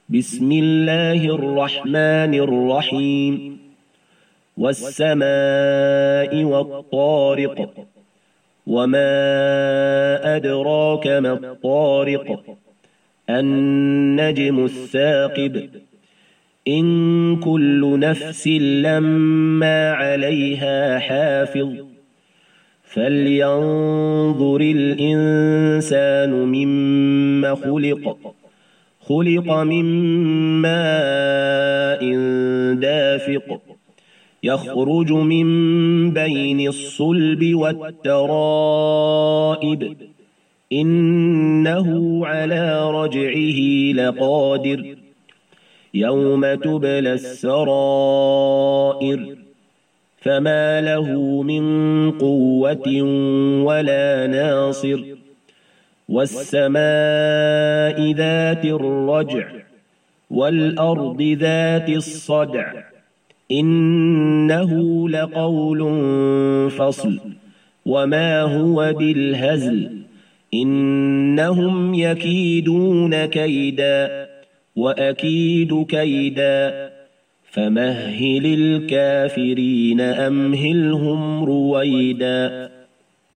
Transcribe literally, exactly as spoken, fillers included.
بسم الله الرحمن الرحيم والسماء والطارق وما أدراك ما الطارق النجم الثاقب إن كل نفس لما عليها حافظ فلينظر الإنسان مما خلق خلق من ماء دافق يخرج من بين الصلب والترائب إنه على رجعه لقادر يوم تبلى السرائر فما له من قوة ولا ناصر والسماء ذات الرجع والأرض ذات الصدع إنه لقول فصل وما هو بالهزل إنهم يكيدون كيدا وأكيد كيدا فمهل الكافرين أمهلهم رويدا.